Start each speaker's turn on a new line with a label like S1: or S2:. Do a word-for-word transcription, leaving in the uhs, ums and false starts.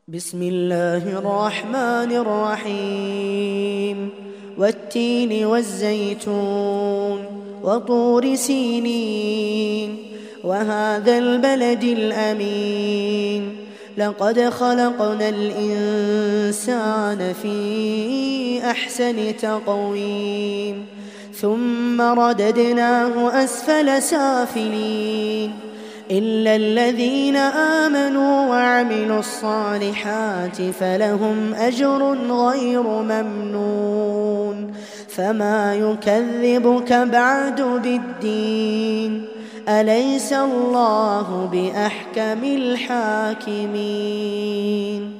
S1: بسم الله الرحمن الرحيم والتين والزيتون وطور سينين وهذا البلد الأمين لقد خلقنا الإنسان في أحسن تقويم ثم رددناه أسفل سافلين إلا الذين آمنوا وعملوا الصالحات فلهم أجر غير ممنون فما يكذبك بعد بالدين أليس الله بأحكم الحاكمين.